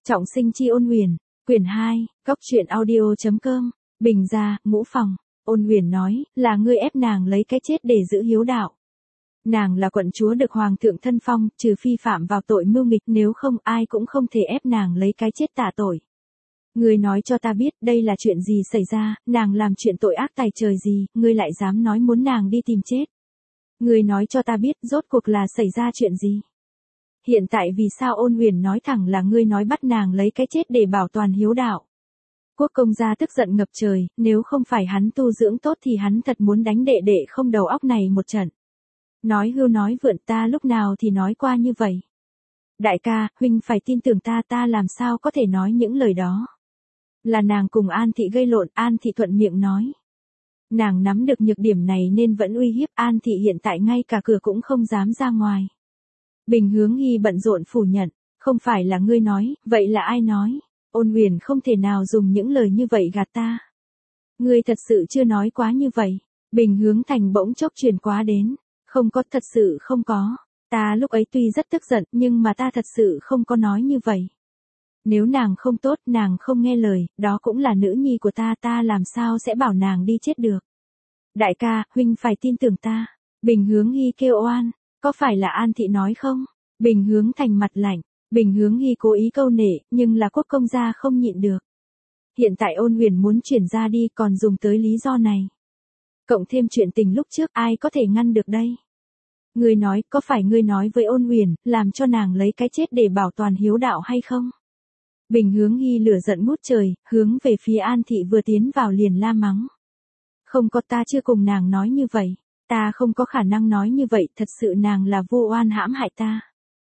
Trọng sinh chi Ôn Huyền, quyển 2, góc truyện audio.com, Bình Gia, Ngũ Phòng. Ôn Huyền nói, là ngươi ép nàng lấy cái chết để giữ hiếu đạo. Nàng là quận chúa được hoàng thượng thân phong, trừ phi phạm vào tội mưu nghịch, nếu không ai cũng không thể ép nàng lấy cái chết tạ tội. Ngươi nói cho ta biết đây là chuyện gì xảy ra, nàng làm chuyện tội ác tày trời gì, ngươi lại dám nói muốn nàng đi tìm chết. Ngươi nói cho ta biết rốt cuộc là xảy ra chuyện gì. Hiện tại vì sao Ôn Huyền nói thẳng là ngươi nói bắt nàng lấy cái chết để bảo toàn hiếu đạo. Quốc công gia tức giận ngập trời, nếu không phải hắn tu dưỡng tốt thì hắn thật muốn đánh đệ đệ không đầu óc này một trận. Nói hưu nói vượn, ta lúc nào thì nói qua như vậy. Đại ca, huynh phải tin tưởng ta làm sao có thể nói những lời đó. Là nàng cùng An Thị gây lộn, An Thị thuận miệng nói. Nàng nắm được nhược điểm này nên vẫn uy hiếp An Thị, hiện tại ngay cả cửa cũng không dám ra ngoài. Bình Hướng Hy bận rộn phủ nhận, không phải là ngươi nói, vậy là ai nói? Ôn Huyền không thể nào dùng những lời như vậy gạt ta. Ngươi thật sự chưa nói quá như vậy. Bình Hướng Thành bỗng chốc truyền quá đến. Không có, thật sự không có. Ta lúc ấy tuy rất tức giận nhưng mà ta thật sự không có nói như vậy. Nếu nàng không tốt, nàng không nghe lời, đó cũng là nữ nhi của ta làm sao sẽ bảo nàng đi chết được. Đại ca, huynh phải tin tưởng ta. Bình Hướng Hy kêu oan, có phải là An Thị nói không? Bình Hướng Thành mặt lạnh. Bình Hướng Hy cố ý câu nệ, nhưng là quốc công gia không nhịn được. Hiện tại Ôn Huyền muốn chuyển ra đi còn dùng tới lý do này. Cộng thêm chuyện tình lúc trước, ai có thể ngăn được đây? Ngươi nói, có phải ngươi nói với Ôn Huyền, làm cho nàng lấy cái chết để bảo toàn hiếu đạo hay không? Bình Hướng Hy lửa giận ngút trời, hướng về phía An Thị vừa tiến vào liền la mắng. Không có, ta chưa cùng nàng nói như vậy. Ta không có khả năng nói như vậy, thật sự nàng là vô oan hãm hại ta.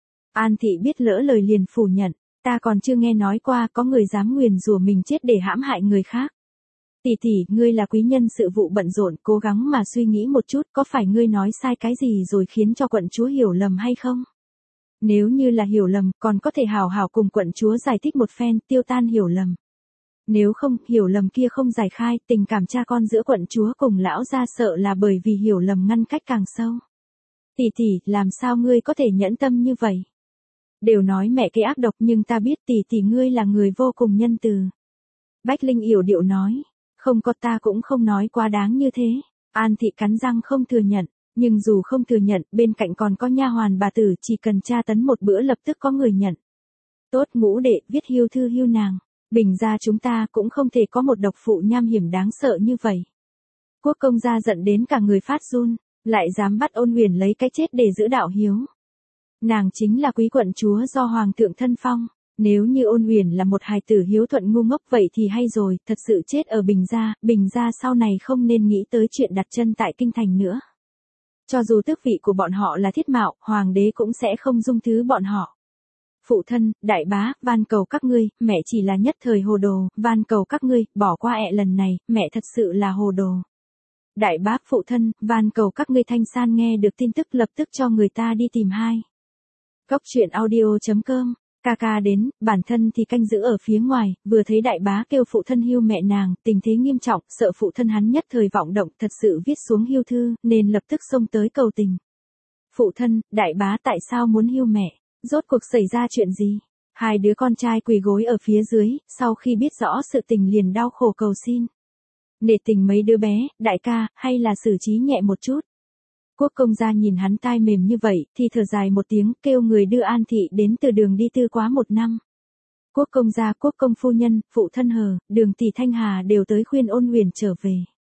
An Thị biết lỡ lời liền phủ nhận, ta còn chưa nghe nói qua có người dám nguyền rủa mình chết để hãm hại người khác. Tỷ tỷ, ngươi là quý nhân sự vụ bận rộn, cố gắng mà suy nghĩ một chút, có phải ngươi nói sai cái gì rồi khiến cho quận chúa hiểu lầm hay không? Nếu như là hiểu lầm, còn có thể hào hào cùng quận chúa giải thích một phen, tiêu tan hiểu lầm. Nếu không, hiểu lầm kia không giải khai, tình cảm cha con giữa quận chúa cùng lão gia sợ là bởi vì hiểu lầm ngăn cách càng sâu. Tỷ tỷ, làm sao ngươi có thể nhẫn tâm như vậy? Đều nói mẹ cái ác độc nhưng ta biết tỷ tỷ ngươi là người vô cùng nhân từ. Bách Linh yểu điệu nói, không có, ta cũng không nói quá đáng như thế. An Thị cắn răng không thừa nhận, nhưng dù không thừa nhận, bên cạnh còn có nha hoàn bà tử, chỉ cần tra tấn một bữa lập tức có người nhận. Tốt Ngũ đệ, viết hiêu thư hiêu nàng. Bình gia chúng ta cũng không thể có một độc phụ nham hiểm đáng sợ như vậy. Quốc công gia giận đến cả người phát run, lại dám bắt Ôn Huyền lấy cái chết để giữ đạo hiếu. Nàng chính là quý quận chúa do hoàng thượng thân phong. Nếu như Ôn Huyền là một hài tử hiếu thuận ngu ngốc vậy thì hay rồi, thật sự chết ở Bình gia sau này không nên nghĩ tới chuyện đặt chân tại kinh thành nữa. Cho dù tước vị của bọn họ là Thiết Mạo, hoàng đế cũng sẽ không dung thứ bọn họ. Phụ thân, đại bá, van cầu các ngươi, mẹ chỉ là nhất thời hồ đồ, van cầu các ngươi, bỏ qua lần này, mẹ thật sự là hồ đồ. Đại bá, phụ thân, van cầu các ngươi. Thanh San nghe được tin tức lập tức cho người ta đi tìm hai. Góc truyện audio.com, ca đến, bản thân thì canh giữ ở phía ngoài, vừa thấy đại bá kêu phụ thân hiêu mẹ nàng, tình thế nghiêm trọng, sợ phụ thân hắn nhất thời vọng động, thật sự viết xuống hiêu thư, nên lập tức xông tới cầu tình. Phụ thân, đại bá tại sao muốn hiêu mẹ? Rốt cuộc xảy ra chuyện gì? Hai đứa con trai quỳ gối ở phía dưới, sau khi biết rõ sự tình liền đau khổ cầu xin. Nể tình mấy đứa bé, đại ca, hay là xử trí nhẹ một chút. Quốc công gia nhìn hắn tai mềm như vậy, thì thở dài một tiếng, kêu người đưa An Thị đến từ Đường đi tư quá 1 năm. Quốc công gia, quốc công phu nhân, phụ thân Hờ, Đường tỷ Thanh Hà đều tới khuyên Ôn Huyền trở về.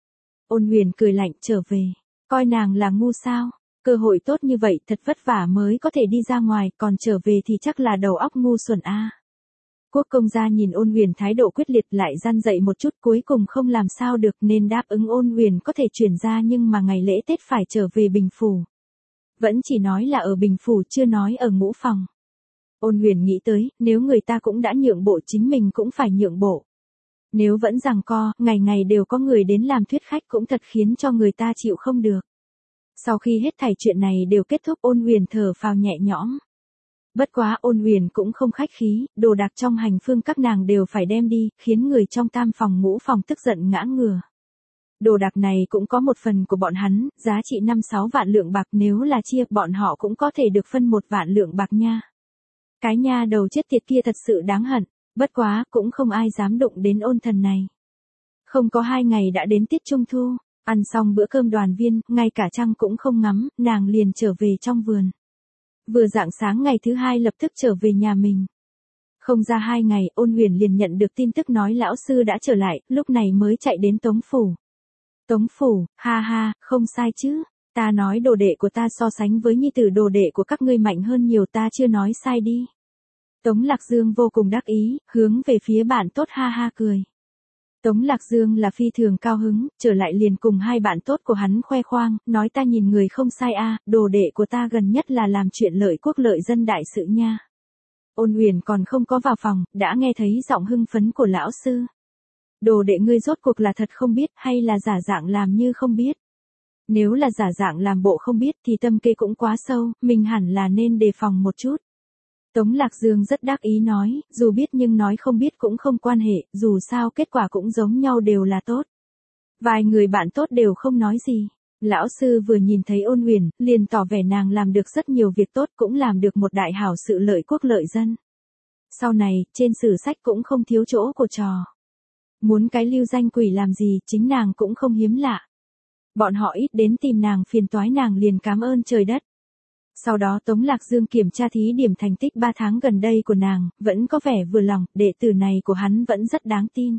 Ôn Huyền cười lạnh, trở về, coi nàng là ngu sao? Cơ hội tốt như vậy thật vất vả mới có thể đi ra ngoài, còn trở về thì chắc là đầu óc ngu xuẩn a. Quốc công gia nhìn Ôn Huyền thái độ quyết liệt lại răn dậy một chút, cuối cùng không làm sao được nên đáp ứng Ôn Huyền có thể chuyển ra, nhưng mà ngày lễ Tết phải trở về Bình Phủ. Vẫn chỉ nói là ở Bình Phủ, chưa nói ở Ngũ Phòng. Ôn Huyền nghĩ tới, nếu người ta cũng đã nhượng bộ chính mình cũng phải nhượng bộ. Nếu vẫn giằng co, ngày ngày đều có người đến làm thuyết khách cũng thật khiến cho người ta chịu không được. Sau khi hết thảy chuyện này đều kết thúc, Ôn Huyền thở phào nhẹ nhõm. Bất quá Ôn Huyền cũng không khách khí, đồ đạc trong hành phương các nàng đều phải đem đi, khiến người trong Tam phòng Ngũ phòng tức giận ngã ngửa. Đồ đạc này cũng có một phần của bọn hắn, giá trị 5-6 vạn lượng bạc, nếu là chia bọn họ cũng có thể được phân 1 vạn lượng bạc nha. Cái nha đầu chết tiệt kia thật sự đáng hận. Bất quá, cũng không ai dám đụng đến ôn thần này. Không có 2 ngày đã đến tiết trung thu, ăn xong bữa cơm đoàn viên, ngay cả trăng cũng không ngắm, nàng liền trở về trong vườn. Vừa rạng sáng ngày thứ 2 lập tức trở về nhà mình. Không ra 2 ngày, Ôn Huyền liền nhận được tin tức nói lão sư đã trở lại, lúc này mới chạy đến Tống Phủ. Tống Phủ, ha ha, không sai chứ. Ta nói đồ đệ của ta so sánh với nhi tử đồ đệ của các ngươi mạnh hơn nhiều, ta chưa nói sai đi. Tống Lạc Dương vô cùng đắc ý, hướng về phía bạn tốt ha ha cười. Tống Lạc Dương là phi thường cao hứng, trở lại liền cùng 2 bạn tốt của hắn khoe khoang, nói ta nhìn người không sai a, đồ đệ của ta gần nhất là làm chuyện lợi quốc lợi dân đại sự nha. Ôn Huyền còn không có vào phòng, đã nghe thấy giọng hưng phấn của lão sư. Đồ đệ ngươi rốt cuộc là thật không biết hay là giả dạng làm như không biết? Nếu là giả dạng làm bộ không biết thì tâm kế cũng quá sâu, mình hẳn là nên đề phòng một chút. Tống Lạc Dương rất đắc ý nói, dù biết nhưng nói không biết cũng không quan hệ, dù sao kết quả cũng giống nhau đều là tốt. Vài người bạn tốt đều không nói gì. Lão sư vừa nhìn thấy Ôn Huyền, liền tỏ vẻ nàng làm được rất nhiều việc tốt, cũng làm được một đại hảo sự lợi quốc lợi dân. Sau này, trên sử sách cũng không thiếu chỗ của trò. Muốn cái lưu danh quỷ làm gì, chính nàng cũng không hiếm lạ. Bọn họ ít đến tìm nàng phiền toái, nàng liền cảm ơn trời đất. Sau đó Tống Lạc Dương kiểm tra thí điểm thành tích 3 tháng gần đây của nàng, vẫn có vẻ vừa lòng, đệ tử này của hắn vẫn rất đáng tin.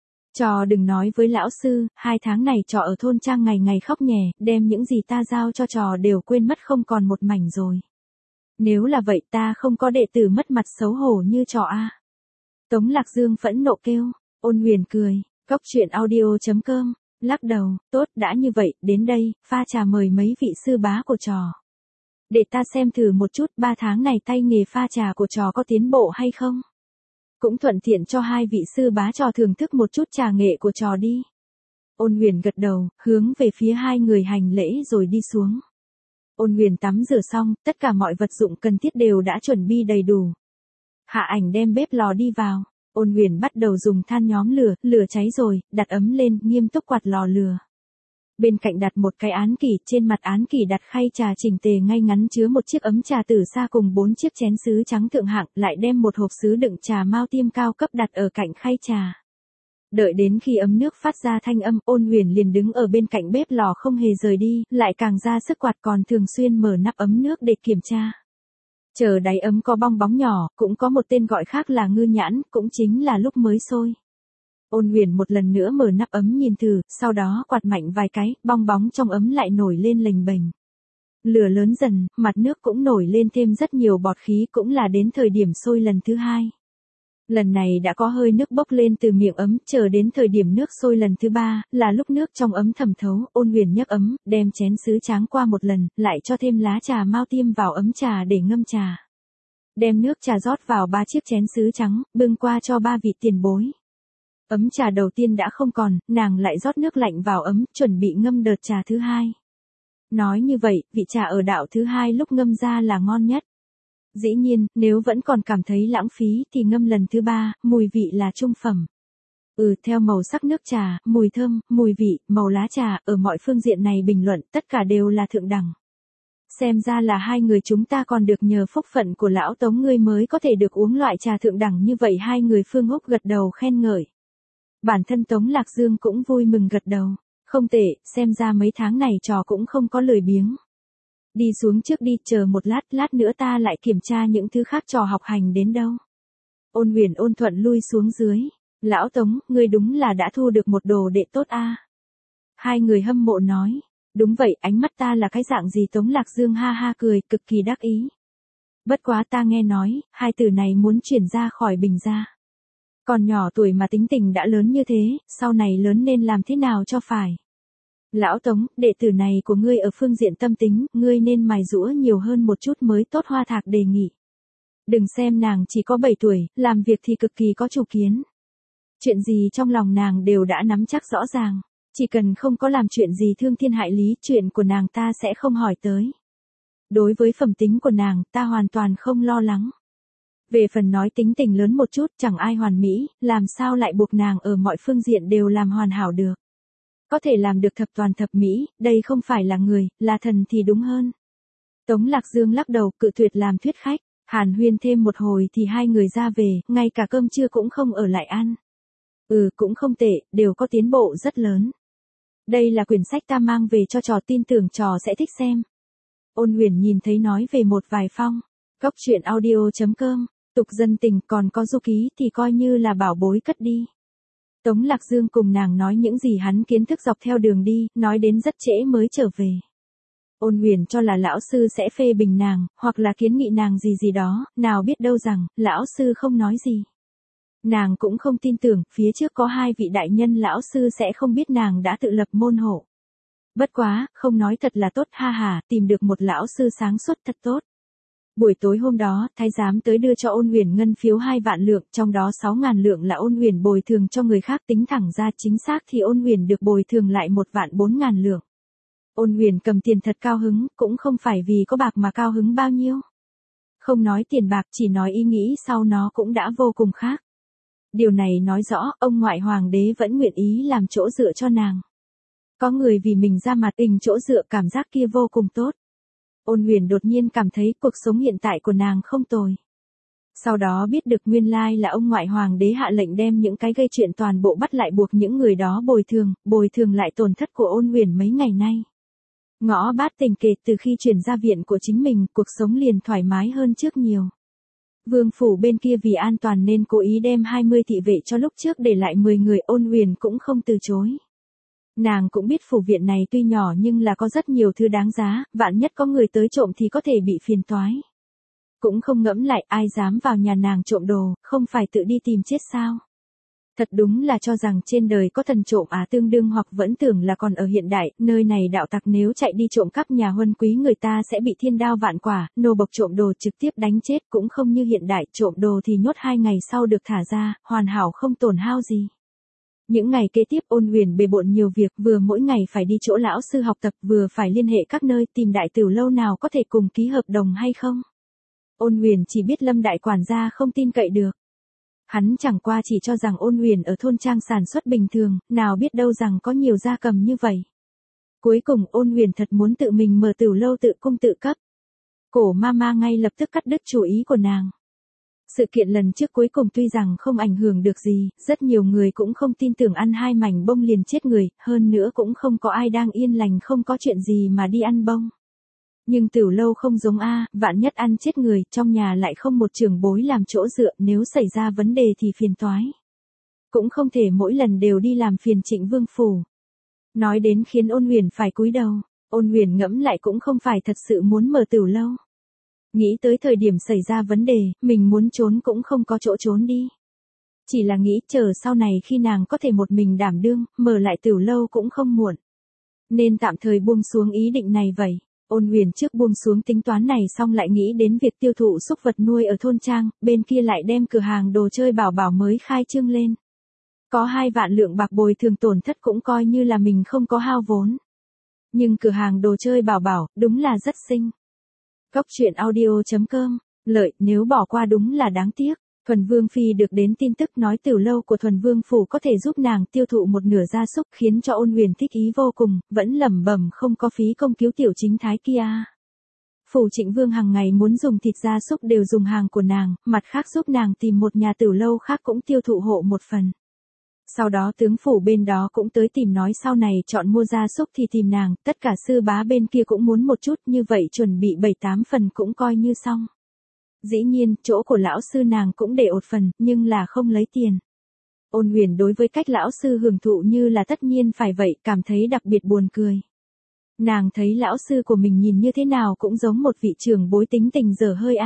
Trò đừng nói với lão sư, 2 tháng này trò ở thôn trang ngày ngày khóc nhè, đem những gì ta giao cho trò đều quên mất không còn một mảnh rồi. Nếu là vậy ta không có đệ tử mất mặt xấu hổ như trò a. Tống Lạc Dương phẫn nộ kêu. Ôn Huyền cười, Cóc Truyện Audio.com, lắc đầu, tốt đã như vậy, đến đây, pha trà mời mấy vị sư bá của trò. Để ta xem thử một chút 3 tháng này tay nghề pha trà của trò có tiến bộ hay không. Cũng thuận tiện cho 2 vị sư bá trò thưởng thức một chút trà nghệ của trò đi. Ôn Huyền gật đầu, hướng về phía 2 người hành lễ rồi đi xuống. Ôn Huyền tắm rửa xong, tất cả mọi vật dụng cần thiết đều đã chuẩn bị đầy đủ. Hạ Ảnh đem bếp lò đi vào. Ôn Huyền bắt đầu dùng than nhóm lửa, lửa cháy rồi, đặt ấm lên, nghiêm túc quạt lò lửa. Bên cạnh đặt một cái án kỷ, trên mặt án kỷ đặt khay trà chỉnh tề ngay ngắn chứa một chiếc ấm trà tử sa cùng 4 chiếc chén sứ trắng thượng hạng, lại đem một hộp sứ đựng trà mao tiêm cao cấp đặt ở cạnh khay trà. Đợi đến khi ấm nước phát ra thanh âm, Ôn Huyền liền đứng ở bên cạnh bếp lò không hề rời đi, lại càng ra sức quạt, còn thường xuyên mở nắp ấm nước để kiểm tra. Chờ đáy ấm có bong bóng nhỏ, cũng có một tên gọi khác là ngư nhãn, cũng chính là lúc mới sôi. Ôn Huyền một lần nữa mở nắp ấm nhìn thử, sau đó quạt mạnh vài cái, bong bóng trong ấm lại nổi lên lềnh bềnh. Lửa lớn dần, mặt nước cũng nổi lên thêm rất nhiều bọt khí, cũng là đến thời điểm sôi lần thứ 2. Lần này đã có hơi nước bốc lên từ miệng ấm, chờ đến thời điểm nước sôi lần thứ 3, là lúc nước trong ấm thẩm thấu, Ôn Huyền nhấc ấm, đem chén sứ tráng qua một lần, lại cho thêm lá trà mao tiêm vào ấm trà để ngâm trà. Đem nước trà rót vào 3 chiếc chén sứ trắng, bưng qua cho 3 vị tiền bối. Ấm trà đầu tiên đã không còn, nàng lại rót nước lạnh vào ấm, chuẩn bị ngâm đợt trà thứ 2. Nói như vậy, vị trà ở đạo thứ 2 lúc ngâm ra là ngon nhất. Dĩ nhiên, nếu vẫn còn cảm thấy lãng phí thì ngâm lần thứ 3, mùi vị là trung phẩm. Theo màu sắc nước trà, mùi thơm, mùi vị, màu lá trà, ở mọi phương diện này bình luận, tất cả đều là thượng đẳng. Xem ra là 2 người chúng ta còn được nhờ phúc phận của lão Tống ngươi mới có thể được uống loại trà thượng đẳng như vậy. 2 người Phương Úc gật đầu khen ngợi. Bản thân Tống Lạc Dương cũng vui mừng gật đầu. Không tệ, xem ra mấy tháng này trò cũng không có lười biếng. Đi xuống trước đi, chờ một lát nữa ta lại kiểm tra những thứ khác trò học hành đến đâu. Ôn Huyền ôn thuận lui xuống dưới. Lão Tống, ngươi đúng là đã thu được một đồ đệ tốt a. 2 người hâm mộ nói. Đúng vậy, ánh mắt ta là cái dạng gì? Tống Lạc Dương ha ha cười, cực kỳ đắc ý. Bất quá ta nghe nói, 2 tử này muốn chuyển ra khỏi Bình gia. Còn nhỏ tuổi mà tính tình đã lớn như thế, sau này lớn nên làm thế nào cho phải. Lão Tống, đệ tử này của ngươi ở phương diện tâm tính, ngươi nên mài giũa nhiều hơn một chút mới tốt. Hoa Thạc đề nghị. Đừng xem nàng chỉ có 7 tuổi, làm việc thì cực kỳ có chủ kiến. Chuyện gì trong lòng nàng đều đã nắm chắc rõ ràng. Chỉ cần không có làm chuyện gì thương thiên hại lý, chuyện của nàng ta sẽ không hỏi tới. Đối với phẩm tính của nàng, ta hoàn toàn không lo lắng. Về phần nói tính tình lớn một chút, chẳng ai hoàn mỹ, làm sao lại buộc nàng ở mọi phương diện đều làm hoàn hảo được. Có thể làm được thập toàn thập mỹ, đây không phải là người, là thần thì đúng hơn. Tống Lạc Dương lắc đầu, cự tuyệt làm thuyết khách. Hàn huyên thêm một hồi thì hai người ra về, ngay cả cơm trưa cũng không ở lại ăn. Cũng không tệ, đều có tiến bộ rất lớn. Đây là quyển sách ta mang về cho trò, tin tưởng trò sẽ thích xem. Ôn Huyền nhìn thấy nói về một vài phong. Cóc truyện audio.com, tục dân tình còn có du ký thì coi như là bảo bối cất đi. Tống Lạc Dương cùng nàng nói những gì hắn kiến thức dọc theo đường đi, nói đến rất trễ mới trở về. Ôn Huyền cho là lão sư sẽ phê bình nàng, hoặc là kiến nghị nàng gì gì đó, nào biết đâu rằng, lão sư không nói gì. Nàng cũng không tin tưởng, phía trước có hai vị đại nhân lão sư sẽ không biết nàng đã tự lập môn hộ. Bất quá, không nói thật là tốt, ha ha, tìm được một lão sư sáng suốt thật tốt. Buổi tối hôm đó, thái giám tới đưa cho Ôn Huyền ngân phiếu 2 vạn lượng, trong đó 6.000 lượng là Ôn Huyền bồi thường cho người khác, tính thẳng ra chính xác thì Ôn Huyền được bồi thường lại 1.400.000 lượng. Ôn Huyền cầm tiền thật cao hứng, cũng không phải vì có bạc mà cao hứng bao nhiêu. Không nói tiền bạc, chỉ nói ý nghĩ sau nó cũng đã vô cùng khác. Điều này nói rõ, ông ngoại hoàng đế vẫn nguyện ý làm chỗ dựa cho nàng. Có người vì mình ra mặt tình chỗ dựa, cảm giác kia vô cùng tốt. Ôn Huyền đột nhiên cảm thấy cuộc sống hiện tại của nàng không tồi. Sau đó biết được nguyên lai là ông ngoại hoàng đế hạ lệnh đem những cái gây chuyện toàn bộ bắt lại, buộc những người đó bồi thường lại tổn thất của Ôn Huyền mấy ngày nay. Ngõ bát tình kể từ khi chuyển ra viện của chính mình, cuộc sống liền thoải mái hơn trước nhiều. Vương phủ bên kia vì an toàn nên cố ý đem 20 thị vệ cho lúc trước để lại 10 người, Ôn Huyền cũng không từ chối. Nàng cũng biết phủ viện này tuy nhỏ nhưng là có rất nhiều thứ đáng giá, vạn nhất có người tới trộm thì có thể bị phiền toái. Cũng không ngẫm lại, ai dám vào nhà nàng trộm đồ, không phải tự đi tìm chết sao? Thật đúng là cho rằng trên đời có thần trộm tương đương, hoặc vẫn tưởng là còn ở hiện đại, nơi này đạo tặc nếu chạy đi trộm cắp nhà huân quý người ta sẽ bị thiên đao vạn quả, nô bộc trộm đồ trực tiếp đánh chết, cũng không như hiện đại, trộm đồ thì nhốt 2 ngày sau được thả ra, hoàn hảo không tổn hao gì. Những ngày kế tiếp Ôn Huyền bề bộn nhiều việc, vừa mỗi ngày phải đi chỗ lão sư học tập, vừa phải liên hệ các nơi tìm đại tiểu lâu nào có thể cùng ký hợp đồng hay không. Ôn Huyền chỉ biết Lâm đại quản gia không tin cậy được. Hắn chẳng qua chỉ cho rằng Ôn Huyền ở thôn trang sản xuất bình thường, nào biết đâu rằng có nhiều gia cầm như vậy. Cuối cùng Ôn Huyền thật muốn tự mình mở tiểu lâu tự cung tự cấp. Cổ mama ngay lập tức cắt đứt chủ ý của nàng. Sự kiện lần trước cuối cùng tuy rằng không ảnh hưởng được gì, rất nhiều người cũng không tin tưởng ăn 2 mảnh bông liền chết người, hơn nữa cũng không có ai đang yên lành không có chuyện gì mà đi ăn bông. Nhưng tiểu lâu không giống vạn nhất ăn chết người, trong nhà lại không một trưởng bối làm chỗ dựa, nếu xảy ra vấn đề thì phiền toái. Cũng không thể mỗi lần đều đi làm phiền Trịnh Vương phủ. Nói đến khiến Ôn Huyền phải cúi đầu, Ôn Huyền ngẫm lại cũng không phải thật sự muốn mở tiểu lâu. Nghĩ tới thời điểm xảy ra vấn đề, mình muốn trốn cũng không có chỗ trốn đi. Chỉ là nghĩ chờ sau này khi nàng có thể một mình đảm đương, mở lại tiểu lâu cũng không muộn. Nên tạm thời buông xuống ý định này vậy. Ôn Huyền trước buông xuống tính toán này xong lại nghĩ đến việc tiêu thụ súc vật nuôi ở thôn trang, bên kia lại đem cửa hàng đồ chơi bảo bảo mới khai trương lên. Có 2 vạn lượng bạc bồi thường tổn thất cũng coi như là mình không có hao vốn. Nhưng cửa hàng đồ chơi bảo bảo, đúng là rất xinh. Cóc truyện audio.com, lợi, nếu bỏ qua đúng là đáng tiếc. Thuần Vương Phi được đến tin tức nói tiểu lâu của Thuần Vương Phủ có thể giúp nàng tiêu thụ một nửa gia súc, khiến cho Ôn Huyền thích ý vô cùng, vẫn lẩm bẩm không có phí công cứu tiểu chính thái kia. Phủ Trịnh Vương hàng ngày muốn dùng thịt gia súc đều dùng hàng của nàng, mặt khác giúp nàng tìm một nhà tiểu lâu khác cũng tiêu thụ hộ một phần. Sau đó tướng phủ bên đó cũng tới tìm nói sau này chọn mua gia súc thì tìm nàng, tất cả sư bá bên kia cũng muốn một chút, như vậy chuẩn bị 7-8 phần cũng coi như xong. Dĩ nhiên, chỗ của lão sư nàng cũng để 1 phần, nhưng là không lấy tiền. Ôn Huyền đối với cách lão sư hưởng thụ như là tất nhiên phải vậy, cảm thấy đặc biệt buồn cười. Nàng thấy lão sư của mình nhìn như thế nào cũng giống một vị trưởng bối tính tình dở hơi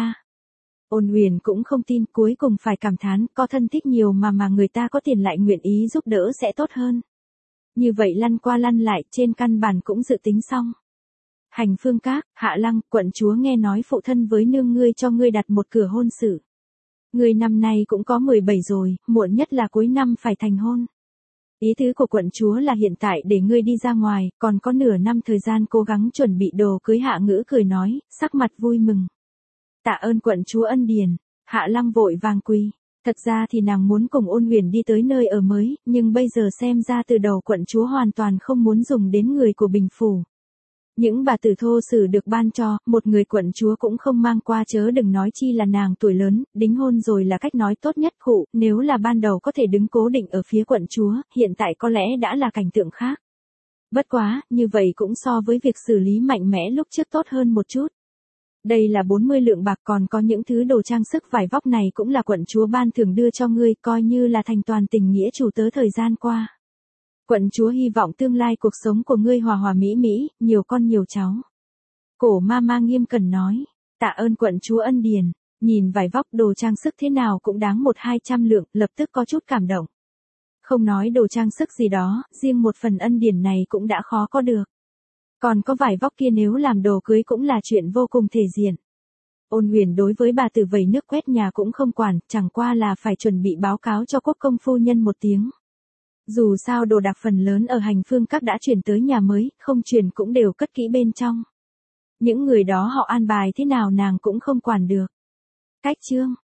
Ôn Huyền cũng không tin, cuối cùng phải cảm thán, có thân thích nhiều mà người ta có tiền lại nguyện ý giúp đỡ sẽ tốt hơn. Như vậy lăn qua lăn lại, trên căn bản cũng dự tính xong. Hành Phương Các, Hạ Lăng, quận chúa nghe nói phụ thân với nương ngươi cho ngươi đặt một cửa hôn sự. Ngươi năm nay cũng có 17 rồi, muộn nhất là cuối năm phải thành hôn. Ý tứ của quận chúa là hiện tại để ngươi đi ra ngoài, còn có nửa năm thời gian cố gắng chuẩn bị đồ cưới. Hạ Ngữ cười nói, sắc mặt vui mừng. Tạ ơn quận chúa ân điển. Hạ Lăng vội vàng quỳ. Thật ra thì nàng muốn cùng Ôn Huyền đi tới nơi ở mới, nhưng bây giờ xem ra từ đầu quận chúa hoàn toàn không muốn dùng đến người của Bình Phủ. Những bà tử thô sử được ban cho, một người quận chúa cũng không mang qua chớ đừng nói chi là nàng tuổi lớn, đính hôn rồi là cách nói tốt nhất khụ, nếu là ban đầu có thể đứng cố định ở phía quận chúa, hiện tại có lẽ đã là cảnh tượng khác. Bất quá, như vậy cũng so với việc xử lý mạnh mẽ lúc trước tốt hơn một chút. Đây là 40 lượng bạc, còn có những thứ đồ trang sức vải vóc này cũng là quận chúa ban thưởng đưa cho ngươi, coi như là thành toàn tình nghĩa chủ tớ thời gian qua. Quận chúa hy vọng tương lai cuộc sống của ngươi hòa hòa mỹ mỹ, nhiều con nhiều cháu. Cổ ma nghiêm cẩn nói, tạ ơn quận chúa ân điền, nhìn vải vóc đồ trang sức thế nào cũng đáng 100-200 lượng, lập tức có chút cảm động. Không nói đồ trang sức gì đó, riêng một phần ân điển này cũng đã khó có được. Còn có vải vóc kia nếu làm đồ cưới cũng là chuyện vô cùng thể diện. Ôn Huyền đối với bà tử vẩy nước quét nhà cũng không quản, chẳng qua là phải chuẩn bị báo cáo cho quốc công phu nhân một tiếng. Dù sao đồ đạc phần lớn ở hành phương các đã chuyển tới nhà mới, không chuyển cũng đều cất kỹ bên trong. Những người đó họ an bài thế nào nàng cũng không quản được. Cách chương